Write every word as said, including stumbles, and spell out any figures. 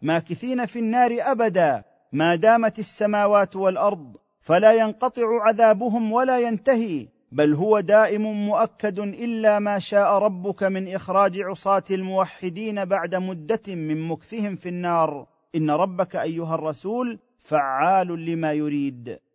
ماكثين في النار ابدا ما دامت السماوات والارض، فلا ينقطع عذابهم ولا ينتهي، بل هو دائم مؤكد الا ما شاء ربك من اخراج عصاه الموحدين بعد مده من مكثهم في النار. ان ربك ايها الرسول فعال لما يريد.